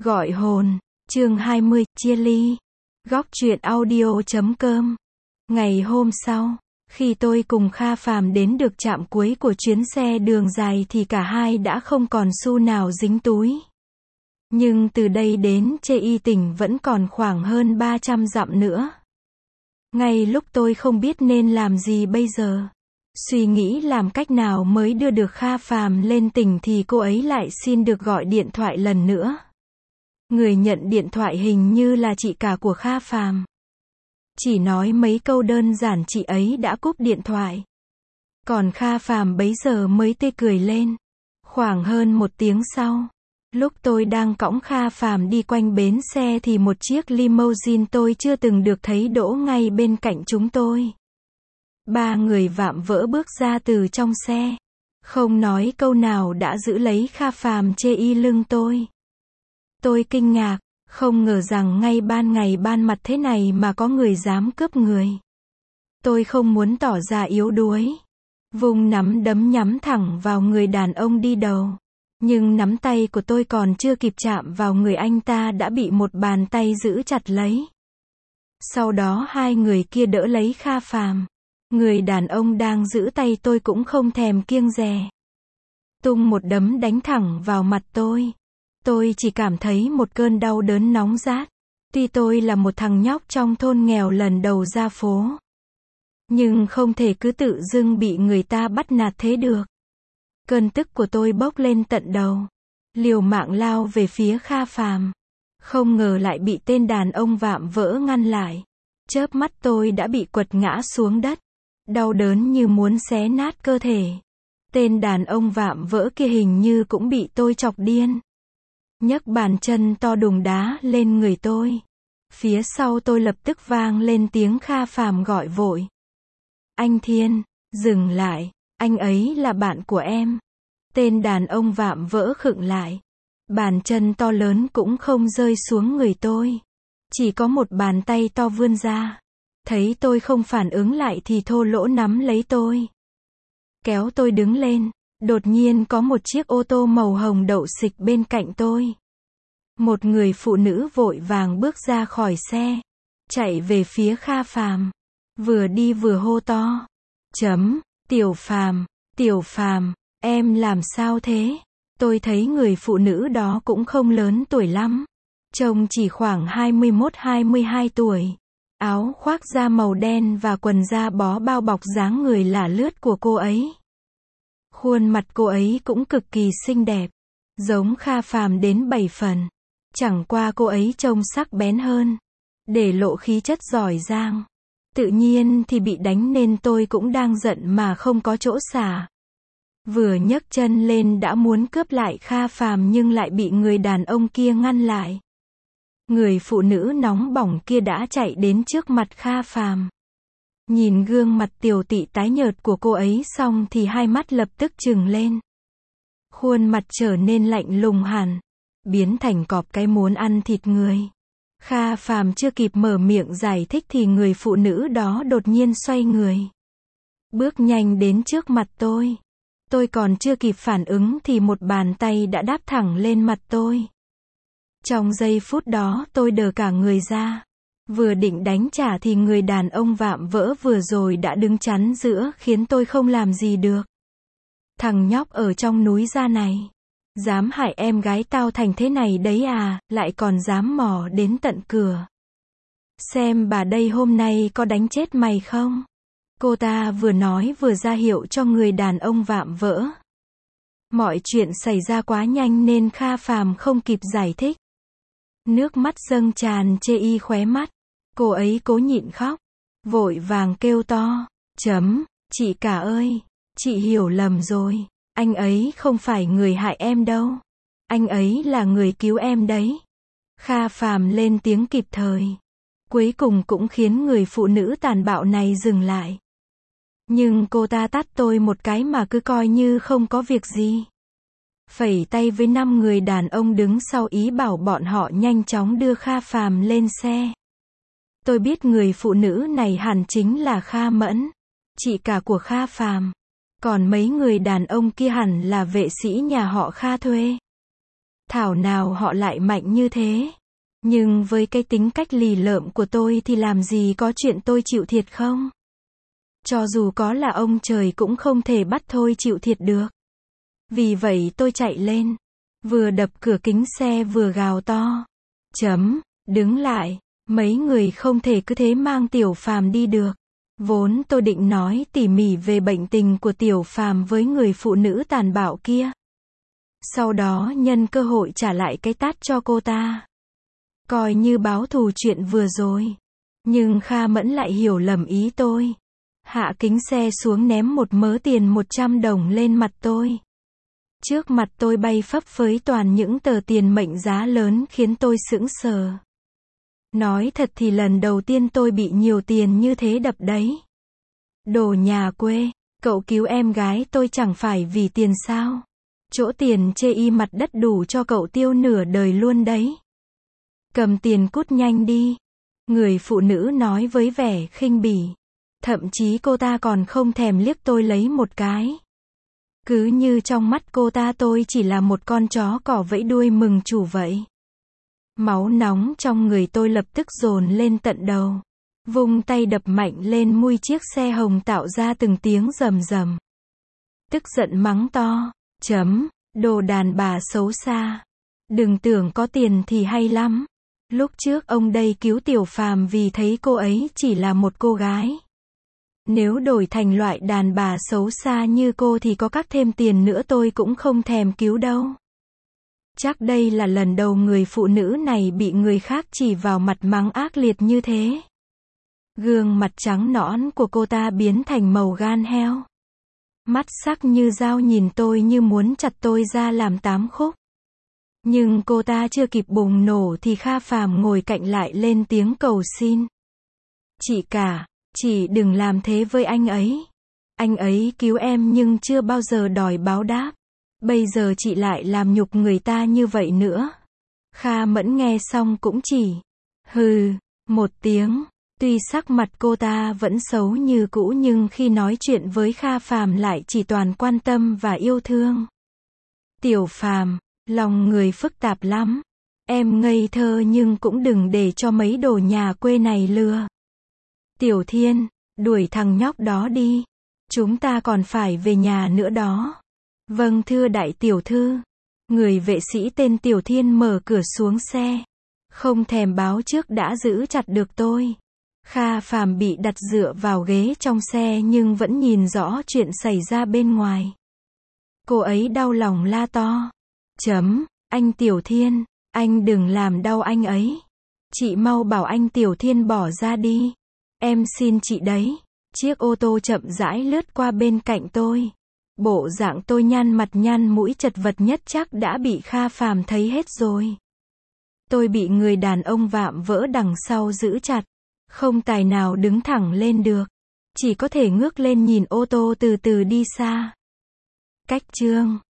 Gọi hồn, chương 20, chia ly. Góc truyện audio.com. Ngày hôm sau, khi tôi cùng Kha Phàm đến được trạm cuối của chuyến xe đường dài thì cả hai đã không còn xu nào dính túi. Nhưng từ đây đến Chê Y tỉnh vẫn còn khoảng hơn 300 dặm nữa. Ngay lúc tôi không biết nên làm gì bây giờ, suy nghĩ làm cách nào mới đưa được Kha Phàm lên tỉnh thì cô ấy lại xin được gọi điện thoại lần nữa. Người nhận điện thoại hình như là chị cả của Kha Phàm. Chỉ nói mấy câu đơn giản chị ấy đã cúp điện thoại. Còn Kha Phàm bấy giờ mới tươi cười lên. Khoảng hơn 1 tiếng sau, lúc tôi đang cõng Kha Phàm đi quanh bến xe thì một chiếc limousine tôi chưa từng được thấy đỗ ngay bên cạnh chúng tôi. 3 người vạm vỡ bước ra từ trong xe, không nói câu nào đã giữ lấy Kha Phàm chê y lưng tôi. Tôi kinh ngạc, không ngờ rằng ngay ban ngày ban mặt thế này mà có người dám cướp người. Tôi không muốn tỏ ra yếu đuối, vùng nắm đấm nhắm thẳng vào người đàn ông đi đầu. Nhưng nắm tay của tôi còn chưa kịp chạm vào người anh ta đã bị một bàn tay giữ chặt lấy. Sau đó hai người kia đỡ lấy Kha Phàm. Người đàn ông đang giữ tay tôi cũng không thèm kiêng dè, tung một đấm đánh thẳng vào mặt tôi. Tôi chỉ cảm thấy một cơn đau đớn nóng rát. Tuy tôi là một thằng nhóc trong thôn nghèo lần đầu ra phố, nhưng không thể cứ tự dưng bị người ta bắt nạt thế được. Cơn tức của tôi bốc lên tận đầu, liều mạng lao về phía Kha Phàm. Không ngờ lại bị tên đàn ông vạm vỡ ngăn lại. Chớp mắt tôi đã bị quật ngã xuống đất, đau đớn như muốn xé nát cơ thể. Tên đàn ông vạm vỡ kia hình như cũng bị tôi chọc điên, nhấc bàn chân to đùng đá lên người tôi. Phía sau tôi lập tức vang lên tiếng Kha Phàm gọi vội. Anh Thiên, dừng lại, anh ấy là bạn của em. Tên đàn ông vạm vỡ khựng lại. Bàn chân to lớn cũng không rơi xuống người tôi, chỉ có một bàn tay to vươn ra. Thấy tôi không phản ứng lại thì thô lỗ nắm lấy tôi, kéo tôi đứng lên. Đột nhiên có một chiếc ô tô màu hồng đậu xịch bên cạnh tôi. Một người phụ nữ vội vàng bước ra khỏi xe, chạy về phía Kha Phàm, vừa đi vừa hô to. Tiểu Phàm, em làm sao thế? Tôi thấy người phụ nữ đó cũng không lớn tuổi lắm, trông chỉ khoảng 21-22 tuổi. Áo khoác da màu đen và quần da bó bao bọc dáng người lả lướt của cô ấy. Khuôn mặt cô ấy cũng cực kỳ xinh đẹp, giống Kha Phàm đến 7 phần. Chẳng qua cô ấy trông sắc bén hơn, để lộ khí chất giỏi giang. Tự nhiên thì bị đánh nên tôi cũng đang giận mà không có chỗ xả. Vừa nhấc chân lên đã muốn cướp lại Kha Phàm nhưng lại bị người đàn ông kia ngăn lại. Người phụ nữ nóng bỏng kia đã chạy đến trước mặt Kha Phàm. Nhìn gương mặt tiều tụy tái nhợt của cô ấy xong thì hai mắt lập tức trừng lên. Khuôn mặt trở nên lạnh lùng hẳn, biến thành cọp cái muốn ăn thịt người. Kha Phàm chưa kịp mở miệng giải thích thì người phụ nữ đó đột nhiên xoay người, bước nhanh đến trước mặt tôi. Tôi còn chưa kịp phản ứng thì một bàn tay đã đáp thẳng lên mặt tôi. Trong giây phút đó tôi đờ cả người ra. Vừa định đánh trả thì người đàn ông vạm vỡ vừa rồi đã đứng chắn giữa khiến tôi không làm gì được. Thằng nhóc ở trong núi ra này, dám hại em gái tao thành thế này đấy à, lại còn dám mò đến tận cửa. Xem bà đây hôm nay có đánh chết mày không? Cô ta vừa nói vừa ra hiệu cho người đàn ông vạm vỡ. Mọi chuyện xảy ra quá nhanh nên Kha Phàm không kịp giải thích. Nước mắt dâng tràn chê y khóe mắt. Cô ấy cố nhịn khóc, vội vàng kêu to. Chị cả ơi, chị hiểu lầm rồi. Anh ấy không phải người hại em đâu. Anh ấy là người cứu em đấy. Kha Phàm lên tiếng kịp thời, cuối cùng cũng khiến người phụ nữ tàn bạo này dừng lại. Nhưng cô ta tát tôi một cái mà cứ coi như không có việc gì. Phẩy tay với 5 người đàn ông đứng sau ý bảo bọn họ nhanh chóng đưa Kha Phàm lên xe. Tôi biết người phụ nữ này hẳn chính là Kha Mẫn, chị cả của Kha Phàm. Còn mấy người đàn ông kia hẳn là vệ sĩ nhà họ Kha thuê. Thảo nào họ lại mạnh như thế. Nhưng với cái tính cách lì lợm của tôi thì làm gì có chuyện tôi chịu thiệt không? Cho dù có là ông trời cũng không thể bắt tôi chịu thiệt được. Vì vậy tôi chạy lên, vừa đập cửa kính xe vừa gào to. Đứng lại, mấy người không thể cứ thế mang Tiểu Phàm đi được. Vốn tôi định nói tỉ mỉ về bệnh tình của Tiểu Phàm với người phụ nữ tàn bạo kia. Sau đó nhân cơ hội trả lại cái tát cho cô ta. Coi như báo thù chuyện vừa rồi. Nhưng Kha Mẫn lại hiểu lầm ý tôi. Hạ kính xe xuống ném một mớ tiền 100 đồng lên mặt tôi. Trước mặt tôi bay phấp phới toàn những tờ tiền mệnh giá lớn khiến tôi sững sờ. Nói thật thì lần đầu tiên tôi bị nhiều tiền như thế đập đấy. Đồ nhà quê, cậu cứu em gái tôi chẳng phải vì tiền sao? Chỗ tiền chê y mặt đất đủ cho cậu tiêu nửa đời luôn đấy. Cầm tiền cút nhanh đi. Người phụ nữ nói với vẻ khinh bỉ. Thậm chí cô ta còn không thèm liếc tôi lấy một cái. Cứ như trong mắt cô ta tôi chỉ là một con chó cỏ vẫy đuôi mừng chủ vậy. Máu nóng trong người tôi lập tức dồn lên tận đầu. Vung tay đập mạnh lên mui chiếc xe hồng tạo ra từng tiếng rầm rầm. Tức giận mắng to. Đồ đàn bà xấu xa. Đừng tưởng có tiền thì hay lắm. Lúc trước ông đây cứu Tiểu Phàm vì thấy cô ấy chỉ là một cô gái. Nếu đổi thành loại đàn bà xấu xa như cô thì có cắt thêm tiền nữa tôi cũng không thèm cứu đâu. Chắc đây là lần đầu người phụ nữ này bị người khác chỉ vào mặt mắng ác liệt như thế. Gương mặt trắng nõn của cô ta biến thành màu gan heo. Mắt sắc như dao nhìn tôi như muốn chặt tôi ra làm 8 khúc. Nhưng cô ta chưa kịp bùng nổ thì Kha Phàm ngồi cạnh lại lên tiếng cầu xin. Chị cả, chị đừng làm thế với anh ấy. Anh ấy cứu em nhưng chưa bao giờ đòi báo đáp. Bây giờ chị lại làm nhục người ta như vậy nữa. Kha Mẫn nghe xong cũng chỉ hừ một tiếng. Tuy sắc mặt cô ta vẫn xấu như cũ nhưng khi nói chuyện với Kha Phàm lại chỉ toàn quan tâm và yêu thương. Tiểu Phàm, lòng người phức tạp lắm. Em ngây thơ nhưng cũng đừng để cho mấy đồ nhà quê này lừa. Tiểu Thiên, đuổi thằng nhóc đó đi. Chúng ta còn phải về nhà nữa đó. Vâng thưa đại tiểu thư. Người vệ sĩ tên Tiểu Thiên mở cửa xuống xe. Không thèm báo trước đã giữ chặt được tôi. Kha Phàm bị đặt dựa vào ghế trong xe nhưng vẫn nhìn rõ chuyện xảy ra bên ngoài. Cô ấy đau lòng la to. Anh Tiểu Thiên, anh đừng làm đau anh ấy. Chị mau bảo anh Tiểu Thiên bỏ ra đi. Em xin chị đấy. Chiếc ô tô chậm rãi lướt qua bên cạnh tôi. Bộ dạng tôi nhăn mặt nhăn mũi chật vật nhất chắc đã bị Kha Phàm thấy hết rồi. Tôi bị người đàn ông vạm vỡ đằng sau giữ chặt. Không tài nào đứng thẳng lên được. Chỉ có thể ngước lên nhìn ô tô từ từ đi xa. Cách chương